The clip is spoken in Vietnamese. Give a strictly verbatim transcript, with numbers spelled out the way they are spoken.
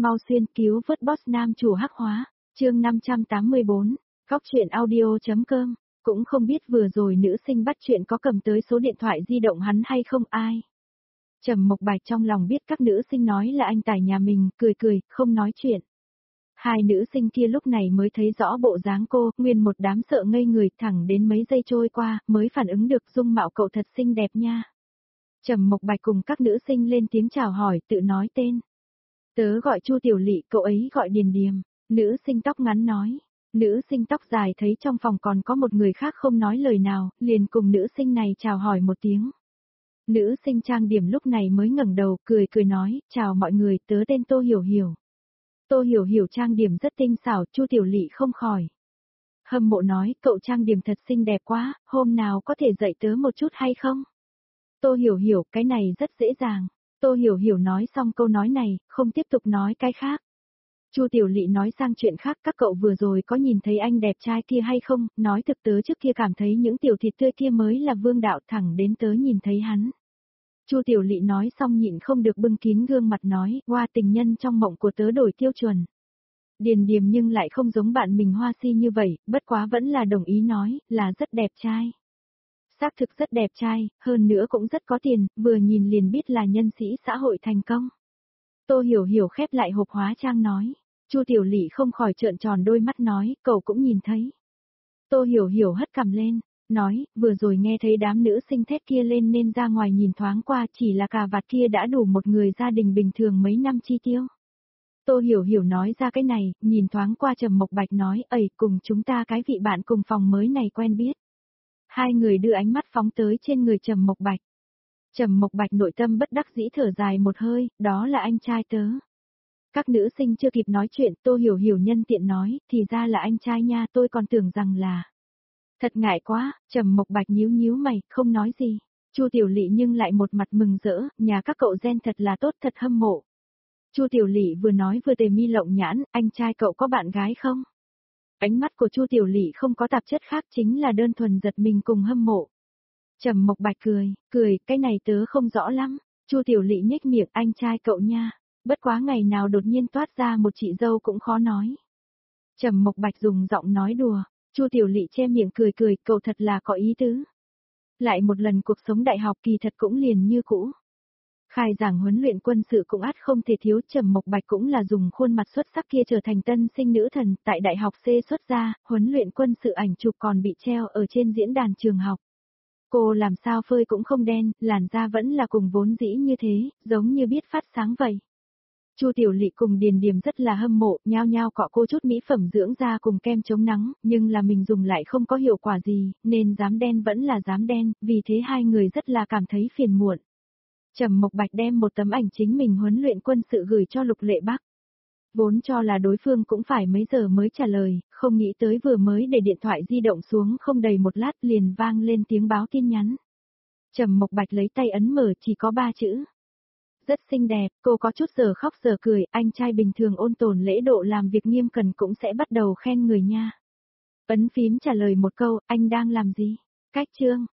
Mau xuyên cứu vớt boss nam chủ hắc hóa, chương năm trăm tám mươi bốn, góc truyện audio.com, cũng không biết vừa rồi nữ sinh bắt chuyện có cầm tới số điện thoại di động hắn hay không ai. Trầm Mộc Bạch trong lòng biết các nữ sinh nói là anh tài nhà mình, cười cười, không nói chuyện. Hai nữ sinh kia lúc này mới thấy rõ bộ dáng cô, nguyên một đám sợ ngây người, thẳng đến mấy giây trôi qua, mới phản ứng được dung mạo cậu thật xinh đẹp nha. Trầm Mộc Bạch cùng các nữ sinh lên tiếng chào hỏi, tự nói tên. Tớ gọi Chu Tiểu Lị, cậu ấy gọi Điền Điềm. Nữ sinh tóc ngắn nói. Nữ sinh tóc dài thấy trong phòng còn có một người khác không nói lời nào, liền cùng nữ sinh này chào hỏi một tiếng. Nữ sinh trang điểm lúc này mới ngẩng đầu, cười cười nói, chào mọi người, tớ tên Tô Hiểu Hiểu. Tô Hiểu Hiểu trang điểm rất tinh xảo, Chu Tiểu Lị không khỏi. Hâm mộ nói, cậu trang điểm thật xinh đẹp quá, hôm nào có thể dạy tớ một chút hay không? Tô Hiểu Hiểu, cái này rất dễ dàng. Tô Hiểu Hiểu nói xong câu nói này, không tiếp tục nói cái khác. Chu Tiểu Lị nói sang chuyện khác, các cậu vừa rồi có nhìn thấy anh đẹp trai kia hay không, nói thực tớ trước kia cảm thấy những tiểu thịt tươi kia mới là vương đạo, thẳng đến tớ nhìn thấy hắn. Chu Tiểu Lị nói xong nhịn không được bưng kín gương mặt nói, hoa tình nhân trong mộng của tớ đổi tiêu chuẩn. Điền Điềm nhưng lại không giống bạn mình hoa si như vậy, bất quá vẫn là đồng ý nói, là rất đẹp trai. Xác thực rất đẹp trai, hơn nữa cũng rất có tiền, vừa nhìn liền biết là nhân sĩ xã hội thành công. Tô Hiểu Hiểu khép lại hộp hóa trang nói. Chu Tiểu Lị không khỏi trợn tròn đôi mắt nói, cậu cũng nhìn thấy. Tô Hiểu Hiểu hất cằm lên, nói, vừa rồi nghe thấy đám nữ sinh thét kia lên nên ra ngoài nhìn thoáng qua, chỉ là cà vạt kia đã đủ một người gia đình bình thường mấy năm chi tiêu. Tô Hiểu Hiểu nói ra cái này, nhìn thoáng qua Trầm Mộc Bạch nói, ầy, cùng chúng ta cái vị bạn cùng phòng mới này quen biết. Hai người đưa ánh mắt phóng tới trên người Trầm Mộc Bạch. Trầm Mộc Bạch nội tâm bất đắc dĩ thở dài một hơi, đó là anh trai tớ. Các nữ sinh chưa kịp nói chuyện, Tô Hiểu Hiểu nhân tiện nói, thì ra là anh trai nha, tôi còn tưởng rằng là. Thật ngại quá, Trầm Mộc Bạch nhíu nhíu mày, không nói gì. Chu Tiểu Lị nhưng lại một mặt mừng rỡ, nhà các cậu gen thật là tốt, thật hâm mộ. Chu Tiểu Lị vừa nói vừa tề mi lộng nhãn, anh trai cậu có bạn gái không? Ánh mắt của Chu Tiểu Lị không có tạp chất khác, chính là đơn thuần giật mình cùng hâm mộ. Trầm Mộc Bạch cười, cười, cái này tớ không rõ lắm. Chu Tiểu Lị nhếch miệng, anh trai cậu nha. Bất quá ngày nào đột nhiên toát ra một chị dâu cũng khó nói. Trầm Mộc Bạch dùng giọng nói đùa. Chu Tiểu Lị che miệng cười cười, cậu thật là có ý tứ. Lại một lần cuộc sống đại học kỳ thật cũng liền như cũ. Khai giảng huấn luyện quân sự cũng ắt không thể thiếu, Trầm Mộc Bạch cũng là dùng khuôn mặt xuất sắc kia trở thành tân sinh nữ thần, tại đại học C xuất ra, huấn luyện quân sự ảnh chụp còn bị treo ở trên diễn đàn trường học. Cô làm sao phơi cũng không đen, làn da vẫn là cùng vốn dĩ như thế, giống như biết phát sáng vậy. Chu Tiểu Lị cùng Điền Điềm rất là hâm mộ, nhao nhao cọ cô chút mỹ phẩm dưỡng da cùng kem chống nắng, nhưng là mình dùng lại không có hiệu quả gì, nên dám đen vẫn là dám đen, vì thế hai người rất là cảm thấy phiền muộn. Trầm Mộc Bạch đem một tấm ảnh chính mình huấn luyện quân sự gửi cho Lục Lệ Bắc. Vốn cho là đối phương cũng phải mấy giờ mới trả lời, không nghĩ tới vừa mới để điện thoại di động xuống không đầy một lát liền vang lên tiếng báo tin nhắn. Trầm Mộc Bạch lấy tay ấn mở, chỉ có ba chữ. Rất xinh đẹp, cô có chút giờ khóc giờ cười, anh trai bình thường ôn tồn lễ độ làm việc nghiêm cẩn cũng sẽ bắt đầu khen người nha. Ấn phím trả lời một câu, anh đang làm gì? Cách chương,